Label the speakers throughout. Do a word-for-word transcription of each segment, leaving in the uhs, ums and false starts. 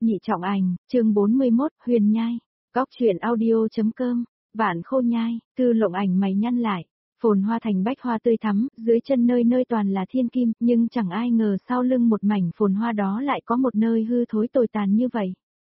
Speaker 1: Nhị trọng ảnh, chương bốn mươi mốt, Huyền Nhai. Góc truyện audio chấm com. Vạn Khô Nhai, Tư Lộng Ảnh mày nhăn lại. Phồn hoa thành bách hoa tươi thắm, dưới chân nơi nơi toàn là thiên kim, nhưng chẳng ai ngờ sau lưng một mảnh phồn hoa đó lại có một nơi hư thối tồi tàn như vậy.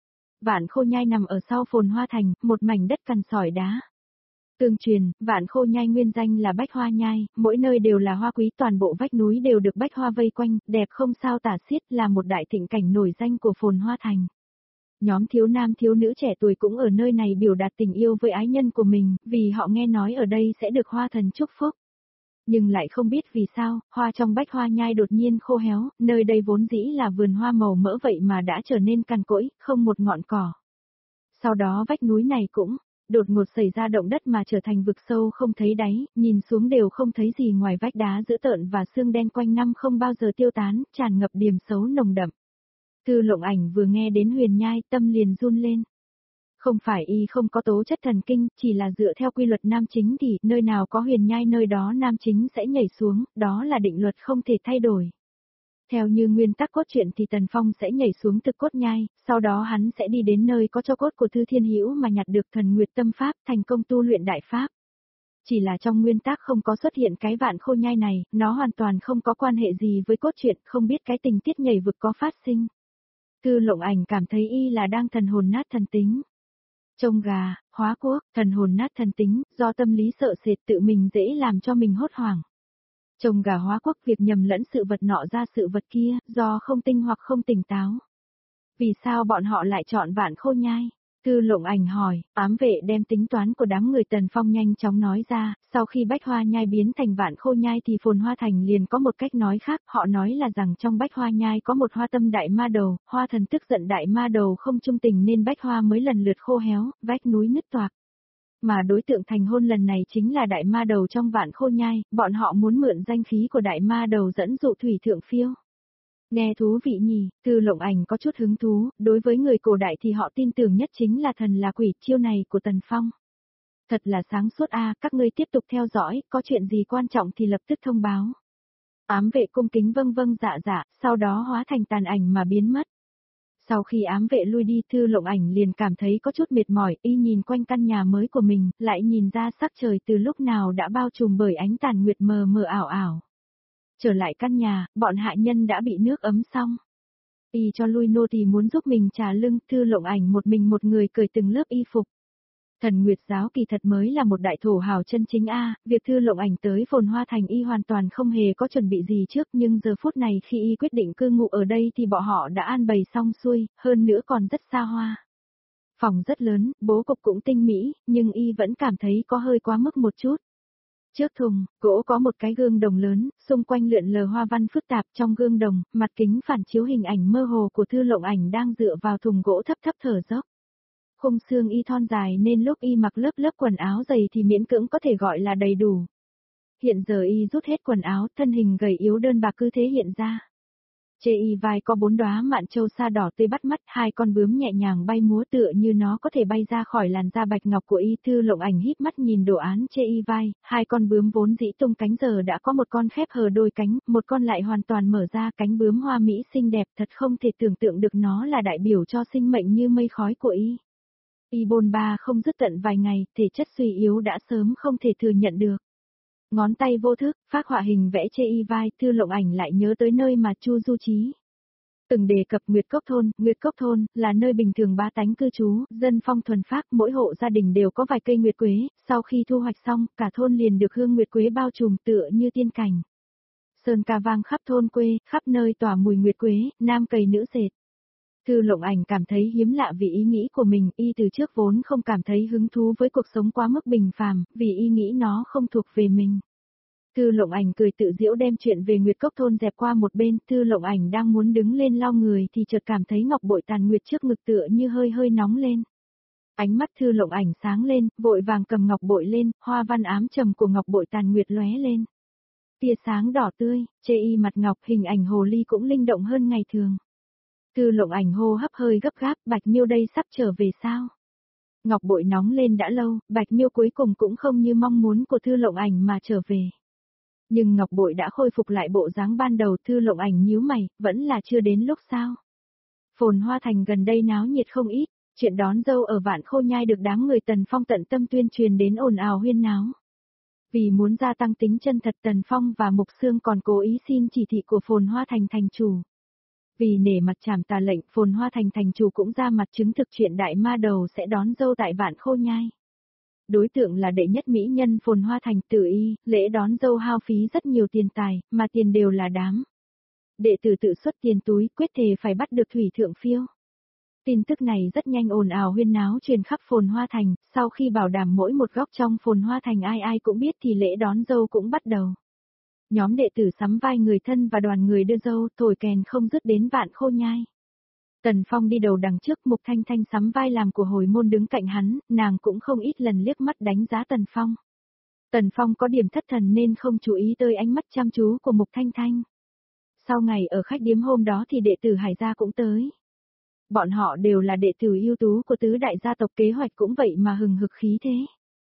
Speaker 1: Vạn Khô Nhai nằm ở sau phồn hoa thành, một mảnh đất cằn sỏi đá. Tương truyền, Vạn Khô Nhai nguyên danh là Bách Hoa Nhai, mỗi nơi đều là hoa quý, toàn bộ vách núi đều được bách hoa vây quanh, đẹp không sao tả xiết, là một đại thịnh cảnh nổi danh của phồn hoa thành. Nhóm thiếu nam thiếu nữ trẻ tuổi cũng ở nơi này biểu đạt tình yêu với ái nhân của mình, vì họ nghe nói ở đây sẽ được hoa thần chúc phúc. Nhưng lại không biết vì sao, hoa trong Bách Hoa Nhai đột nhiên khô héo, nơi đây vốn dĩ là vườn hoa màu mỡ vậy mà đã trở nên cằn cỗi, không một ngọn cỏ. Sau đó vách núi này cũng đột ngột xảy ra động đất mà trở thành vực sâu không thấy đáy, nhìn xuống đều không thấy gì ngoài vách đá dữ tợn và xương đen quanh năm không bao giờ tiêu tán, tràn ngập điềm xấu nồng đậm. Tư Lộng Ảnh vừa nghe đến Huyền Nhai, tâm liền run lên. Không phải y không có tố chất thần kinh, chỉ là dựa theo quy luật nam chính thì nơi nào có Huyền Nhai nơi đó nam chính sẽ nhảy xuống, đó là định luật không thể thay đổi. Theo như nguyên tắc cốt truyện thì Tần Phong sẽ nhảy xuống thực cốt nhai, sau đó hắn sẽ đi đến nơi có cho cốt của Thư Thiên Hữu mà nhặt được Thần Nguyệt Tâm Pháp, thành công tu luyện đại pháp. Chỉ là trong nguyên tắc không có xuất hiện cái Vạn Khô Nhai này, nó hoàn toàn không có quan hệ gì với cốt truyện, không biết cái tình tiết nhảy vực có phát sinh. Tư Lộng Ảnh cảm thấy y là đang thần hồn nát thần tính. Trông gà, hóa quốc, thần hồn nát thần tính, do tâm lý sợ sệt tự mình dễ làm cho mình hốt hoảng. Trông gà hóa quốc, việc nhầm lẫn sự vật nọ ra sự vật kia, do không tinh hoặc không tỉnh táo. Vì sao bọn họ lại chọn Vạn Khô Nhai? Tư Lộng Ảnh hỏi, ám vệ đem tính toán của đám người Tần Phong nhanh chóng nói ra, sau khi Bách Hoa Nhai biến thành Vạn Khô Nhai thì phồn hoa thành liền có một cách nói khác, họ nói là rằng trong Bách Hoa Nhai có một hoa tâm đại ma đầu, hoa thần tức giận đại ma đầu không trung tình nên bách hoa mới lần lượt khô héo, vách núi nứt toạc. Mà đối tượng thành hôn lần này chính là đại ma đầu trong Vạn Khô Nhai, bọn họ muốn mượn danh khí của đại ma đầu dẫn dụ thủy thượng phiêu. Nghe thú vị nhỉ, Tư Lộng Ảnh có chút hứng thú, đối với người cổ đại thì họ tin tưởng nhất chính là thần là quỷ, chiêu này của Tần Phong. Thật là sáng suốt a, à, các ngươi tiếp tục theo dõi, có chuyện gì quan trọng thì lập tức thông báo. Ám vệ cung kính vâng vâng dạ dạ, sau đó hóa thành tàn ảnh mà biến mất. Sau khi ám vệ lui đi, Tư Lộng Ảnh liền cảm thấy có chút mệt mỏi, y nhìn quanh căn nhà mới của mình, lại nhìn ra sắc trời từ lúc nào đã bao trùm bởi ánh tàn nguyệt mờ mờ ảo ảo. Trở lại căn nhà, bọn hạ nhân đã bị nước ấm xong. Y cho lui nô tỳ muốn giúp mình trả lưng, Tư Lộng Ảnh một mình một người cởi từng lớp y phục. Thần Nguyệt giáo kỳ thật mới là một đại thổ hào chân chính a, việc Tư Lộng Ảnh tới phồn hoa thành y hoàn toàn không hề có chuẩn bị gì trước, nhưng giờ phút này khi y quyết định cư ngụ ở đây thì bọn họ đã an bày xong xuôi, hơn nữa còn rất xa hoa. Phòng rất lớn, bố cục cũng tinh mỹ, nhưng y vẫn cảm thấy có hơi quá mức một chút. Trước thùng, gỗ có một cái gương đồng lớn, xung quanh lượn lờ hoa văn phức tạp, trong gương đồng, mặt kính phản chiếu hình ảnh mơ hồ của Tư Lộng Ảnh đang dựa vào thùng gỗ thấp thấp thở dốc. Khung xương y thon dài nên lúc y mặc lớp lớp quần áo dày thì miễn cưỡng có thể gọi là đầy đủ. Hiện giờ y rút hết quần áo, thân hình gầy yếu đơn bạc cứ thế hiện ra. Trên y vai có bốn đóa mạn châu sa đỏ tươi bắt mắt, hai con bướm nhẹ nhàng bay múa tựa như nó có thể bay ra khỏi làn da bạch ngọc của y. Tư Lộng Ảnh híp mắt nhìn đồ án trên y vai, hai con bướm vốn dĩ tung cánh giờ đã có một con khép hờ đôi cánh, một con lại hoàn toàn mở ra, cánh bướm hoa mỹ xinh đẹp, thật không thể tưởng tượng được nó là đại biểu cho sinh mệnh như mây khói của y. Y bôn ba không dứt tận vài ngày, thể chất suy yếu đã sớm không thể thừa nhận được. Ngón tay vô thức, phác họa hình vẽ chê y vai, Tư Lộng Ảnh lại nhớ tới nơi mà Chu Du Chí từng đề cập. Nguyệt Cốc Thôn. Nguyệt Cốc Thôn là nơi bình thường bá tánh cư trú, dân phong thuần phác, mỗi hộ gia đình đều có vài cây nguyệt quế, sau khi thu hoạch xong, cả thôn liền được hương nguyệt quế bao trùm tựa như tiên cảnh. Sơn ca vang khắp thôn quê, khắp nơi tỏa mùi nguyệt quế, nam cày nữ dệt. Tư Lộng Ảnh cảm thấy hiếm lạ vì ý nghĩ của mình, y từ trước vốn không cảm thấy hứng thú với cuộc sống quá mức bình phàm, vì y nghĩ nó không thuộc về mình. Tư Lộng Ảnh cười tự giễu đem chuyện về Nguyệt Cốc Thôn dẹp qua một bên, Tư Lộng Ảnh đang muốn đứng lên lau người thì chợt cảm thấy ngọc bội tàn nguyệt trước ngực tựa như hơi hơi nóng lên. Ánh mắt Tư Lộng Ảnh sáng lên, vội vàng cầm ngọc bội lên, hoa văn ám trầm của ngọc bội tàn nguyệt lóe lên. Tia sáng đỏ tươi, chê y mặt ngọc, hình ảnh hồ ly cũng linh động hơn ngày thường. Tư Lộng Ảnh hô hấp hơi gấp gáp, Bạch Miêu đây sắp trở về sao? Ngọc bội nóng lên đã lâu, Bạch Miêu cuối cùng cũng không như mong muốn của Tư Lộng Ảnh mà trở về. Nhưng ngọc bội đã khôi phục lại bộ dáng ban đầu. Tư Lộng Ảnh nhíu mày, vẫn là chưa đến lúc sao? Phồn Hoa Thành gần đây náo nhiệt không ít, chuyện đón dâu ở Vạn Khô Nhai được đám người Tần Phong tận tâm tuyên truyền đến ồn ào huyên náo. Vì muốn gia tăng tính chân thật, Tần Phong và Mục Xương còn cố ý xin chỉ thị của Phồn Hoa Thành thành chủ. Vì nể mặt trảm tà lệnh, Phồn Hoa Thành thành chủ cũng ra mặt chứng thực chuyện đại ma đầu sẽ đón dâu tại Vạn Khô Nhai. Đối tượng là đệ nhất mỹ nhân Phồn Hoa Thành Tử Y, lễ đón dâu hao phí rất nhiều tiền tài, mà tiền đều là đám. Đệ tử tự xuất tiền túi, quyết thề phải bắt được Thủy Thượng Phiêu. Tin tức này rất nhanh ồn ào huyên náo truyền khắp Phồn Hoa Thành, sau khi bảo đảm mỗi một góc trong Phồn Hoa Thành ai ai cũng biết thì lễ đón dâu cũng bắt đầu. Nhóm đệ tử sắm vai người thân và đoàn người đưa dâu, thổi kèn không dứt đến Vạn Khô Nhai. Tần Phong đi đầu đằng trước, Mục Thanh Thanh sắm vai làm của hồi môn đứng cạnh hắn, nàng cũng không ít lần liếc mắt đánh giá Tần Phong. Tần Phong có điểm thất thần nên không chú ý tới ánh mắt chăm chú của Mục Thanh Thanh. Sau ngày ở khách điếm hôm đó thì đệ tử Hải gia cũng tới. Bọn họ đều là đệ tử ưu tú của tứ đại gia tộc, kế hoạch cũng vậy mà hừng hực khí thế.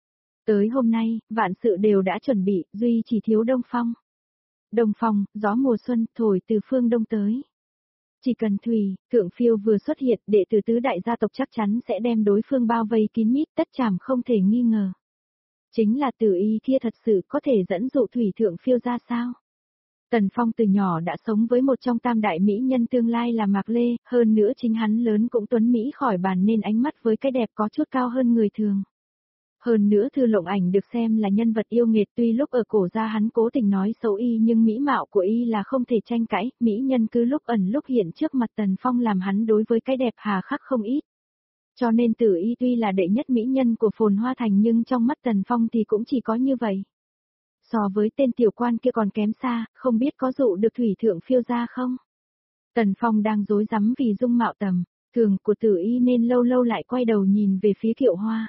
Speaker 1: Tới hôm nay, vạn sự đều đã chuẩn bị, duy chỉ thiếu Đông Phong. Đông Phong, gió mùa xuân, thổi từ phương đông tới. Chỉ cần Thủy Thượng Phiêu vừa xuất hiện, đệ tử tứ đại gia tộc chắc chắn sẽ đem đối phương bao vây kín mít, tất chảm không thể nghi ngờ. Chính là Tử Y kia thật sự có thể dẫn dụ Thủy Thượng Phiêu ra sao? Tần Phong từ nhỏ đã sống với một trong tam đại mỹ nhân tương lai là Mạc Lê, hơn nữa chính hắn lớn cũng tuấn mỹ khỏi bàn nên ánh mắt với cái đẹp có chút cao hơn người thường. Hơn nữa Thư Lộng Ảnh được xem là nhân vật yêu nghiệt, tuy lúc ở cổ gia hắn cố tình nói xấu y nhưng mỹ mạo của y là không thể tranh cãi, mỹ nhân cứ lúc ẩn lúc hiện trước mặt Tần Phong làm hắn đối với cái đẹp hà khắc không ít. Cho nên Tử Y tuy là đệ nhất mỹ nhân của Phồn Hoa Thành nhưng trong mắt Tần Phong thì cũng chỉ có như vậy. So với tên tiểu quan kia còn kém xa, không biết có dụ được Thủy Thượng Phiêu ra không? Tần Phong đang rối rắm vì dung mạo tầm thường của Tử Y nên lâu lâu lại quay đầu nhìn về phía Kiệu Hoa.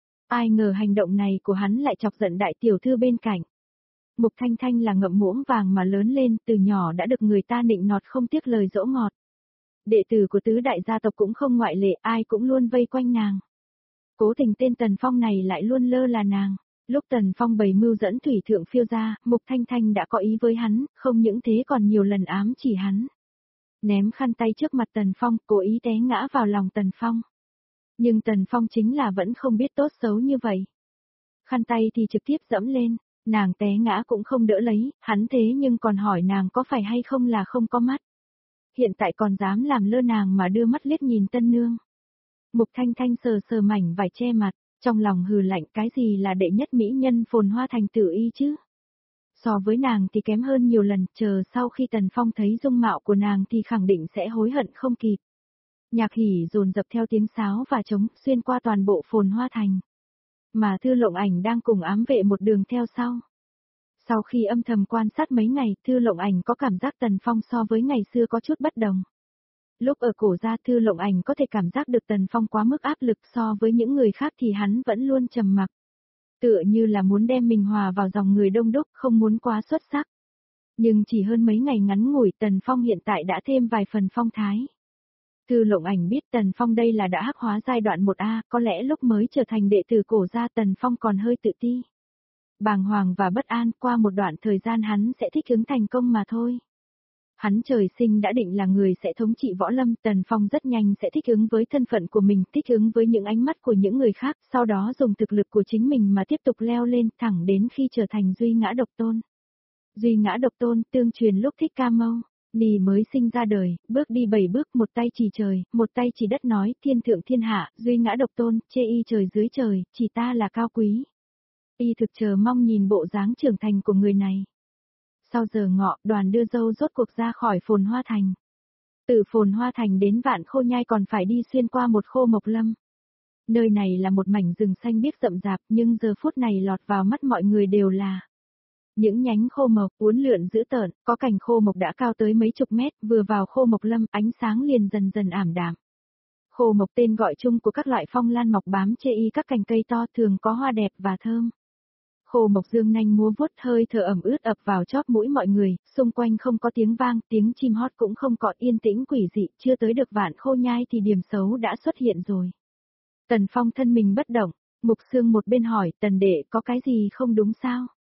Speaker 1: Ai ngờ hành động này của hắn lại chọc giận đại tiểu thư bên cạnh. Mục Thanh Thanh là ngậm muỗng vàng mà lớn lên, từ nhỏ đã được người ta nịnh nọt không tiếc lời dỗ ngọt. Đệ tử của tứ đại gia tộc cũng không ngoại lệ, ai cũng luôn vây quanh nàng. Cố tình tên Tần Phong này lại luôn lơ là nàng. Lúc Tần Phong bày mưu dẫn Thủy Thượng Phiêu ra, Mục Thanh Thanh đã có ý với hắn, không những thế còn nhiều lần ám chỉ hắn. Ném khăn tay trước mặt Tần Phong, cố ý té ngã vào lòng Tần Phong. Nhưng Tần Phong chính là vẫn không biết tốt xấu như vậy. Khăn tay thì trực tiếp dẫm lên, nàng té ngã cũng không đỡ lấy, hắn thế nhưng còn hỏi nàng có phải hay không là không có mắt. Hiện tại còn dám làm lơ nàng mà đưa mắt liếc nhìn tân nương. Mục Thanh Thanh sờ sờ mảnh vải che mặt, trong lòng hừ lạnh, cái gì là đệ nhất mỹ nhân Phồn Hoa Thành Tử Y chứ? So với nàng thì kém hơn nhiều lần, chờ sau khi Tần Phong thấy dung mạo của nàng thì khẳng định sẽ hối hận không kịp. Nhạc hỉ dồn dập theo tiếng sáo và trống xuyên qua toàn bộ Phồn Hoa Thành. Mà Thư Lộng Ảnh đang cùng ám vệ một đường theo sau. Sau khi âm thầm quan sát mấy ngày, Thư Lộng Ảnh có cảm giác Tần Phong so với ngày xưa có chút bất đồng. Lúc ở cổ gia Thư Lộng Ảnh có thể cảm giác được Tần Phong quá mức áp lực, so với những người khác thì hắn vẫn luôn trầm mặc. Tựa như là muốn đem mình hòa vào dòng người đông đúc, không muốn quá xuất sắc. Nhưng chỉ hơn mấy ngày ngắn ngủi, Tần Phong hiện tại đã thêm vài phần phong thái. Thư Lộng Ảnh biết Tần Phong đây là đã hắc hóa giai đoạn một A, có lẽ lúc mới trở thành đệ tử cổ gia Tần Phong còn hơi tự ti. Bàng hoàng và bất an, qua một đoạn thời gian hắn sẽ thích ứng thành công mà thôi. Hắn trời sinh đã định là người sẽ thống trị võ lâm, Tần Phong rất nhanh sẽ thích ứng với thân phận của mình, thích ứng với những ánh mắt của những người khác, sau đó dùng thực lực của chính mình mà tiếp tục leo lên, thẳng đến khi trở thành Duy Ngã Độc Tôn. Duy Ngã Độc Tôn tương truyền lúc Thích Ca Mâu Ni mới sinh ra đời, bước đi bảy bước, một tay chỉ trời, một tay chỉ đất, nói, thiên thượng thiên hạ, Duy Ngã Độc Tôn, chê y trời dưới trời, chỉ ta là cao quý. Y thực chờ mong nhìn bộ dáng trưởng thành của người này. Sau giờ ngọ, đoàn đưa dâu rốt cuộc ra khỏi Phồn Hoa Thành. Từ Phồn Hoa Thành đến Vạn Khô Nhai còn phải đi xuyên qua một khô mộc lâm. Nơi này là một mảnh rừng xanh biếc rậm rạp, nhưng giờ phút này lọt vào mắt mọi người đều là những nhánh khô mộc uốn lượn dữ tợn, có cành khô mộc đã cao tới mấy chục mét, vừa vào khô mộc lâm, ánh sáng liền dần dần ảm đạm. Khô mộc tên gọi chung của các loại phong lan mọc bám chê y các cành cây to, thường có hoa đẹp và thơm. Khô mộc dương nanh múa vuốt, hơi thở ẩm ướt ập vào chóp mũi mọi người, xung quanh không có tiếng vang, tiếng chim hót cũng không có, yên tĩnh quỷ dị, chưa tới được Vạn Khô Nhai thì điểm xấu đã xuất hiện rồi. Tần Phong thân mình bất động, Mục Xương một bên hỏi, Tần đệ có cái gì không đúng sao?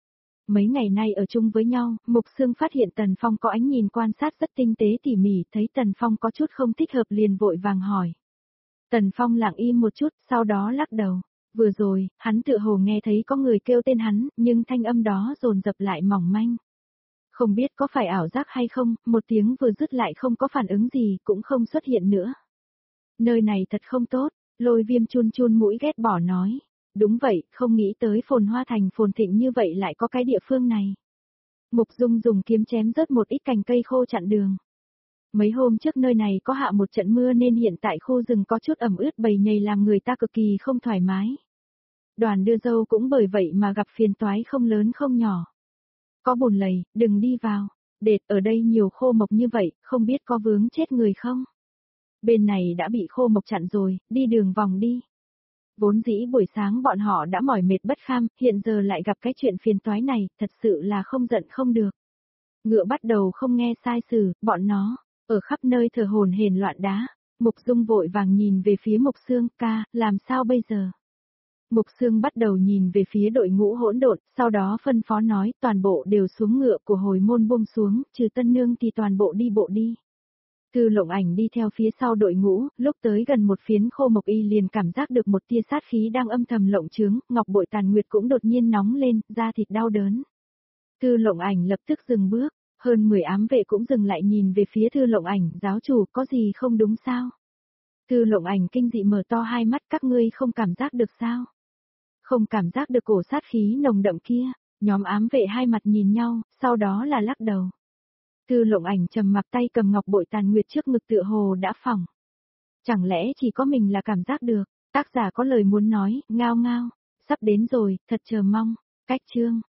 Speaker 1: Mấy ngày nay ở chung với nhau, Mục Sương phát hiện Tần Phong có ánh nhìn quan sát rất tinh tế tỉ mỉ, thấy Tần Phong có chút không thích hợp liền vội vàng hỏi. Tần Phong lặng im một chút, sau đó lắc đầu. Vừa rồi, hắn tựa hồ nghe thấy có người kêu tên hắn, nhưng thanh âm đó dồn dập lại mỏng manh. Không biết có phải ảo giác hay không, một tiếng vừa dứt lại không có phản ứng gì, cũng không xuất hiện nữa. Nơi này thật không tốt, Lôi Viêm chun chun mũi ghét bỏ nói. Đúng vậy, không nghĩ tới Phồn Hoa Thành phồn thịnh như vậy lại có cái địa phương này. Mục Dung dùng kiếm chém rớt một ít cành cây khô chặn đường. Mấy hôm trước nơi này có hạ một trận mưa nên hiện tại khu rừng có chút ẩm ướt bầy nhầy làm người ta cực kỳ không thoải mái. Đoàn đưa dâu cũng bởi vậy mà gặp phiền toái không lớn không nhỏ. Có bùn lầy, đừng đi vào. Đệt ở đây nhiều khô mộc như vậy, không biết có vướng chết người không? Bên này đã bị khô mộc chặn rồi, đi đường vòng đi. Vốn dĩ buổi sáng bọn họ đã mỏi mệt bất kham, hiện giờ lại gặp cái chuyện phiền toái này, thật sự là không giận không được. Ngựa bắt đầu không nghe sai sử, bọn nó, ở khắp nơi thờ hồn hển loạn đá. Mục Dung vội vàng nhìn về phía Mục Sương, ca, làm sao bây giờ? Mục Sương bắt đầu nhìn về phía đội ngũ hỗn độn, sau đó phân phó nói toàn bộ đều xuống ngựa của hồi môn buông xuống, trừ Tân Nương thì toàn bộ đi bộ đi. Thư Lộng Ảnh đi theo phía sau đội ngũ, lúc tới gần một phiến khô mộc y liền cảm giác được một tia sát khí đang âm thầm lộng chướng, ngọc bội tàn nguyệt cũng đột nhiên nóng lên, da thịt đau đớn. Thư Lộng Ảnh lập tức dừng bước, hơn mười ám vệ cũng dừng lại nhìn về phía Thư Lộng Ảnh, giáo chủ có gì không đúng sao? Thư Lộng Ảnh kinh dị mở to hai mắt, các ngươi không cảm giác được sao? Không cảm giác được cổ sát khí nồng đậm kia, nhóm ám vệ hai mặt nhìn nhau, sau đó là lắc đầu. Thư Lộng Ảnh trầm mặc tay cầm ngọc bội tàn nguyệt trước ngực tựa hồ đã phỏng. Chẳng lẽ chỉ có mình là cảm giác được, tác giả có lời muốn nói, ngao ngao, sắp đến rồi, thật chờ mong, cách chương.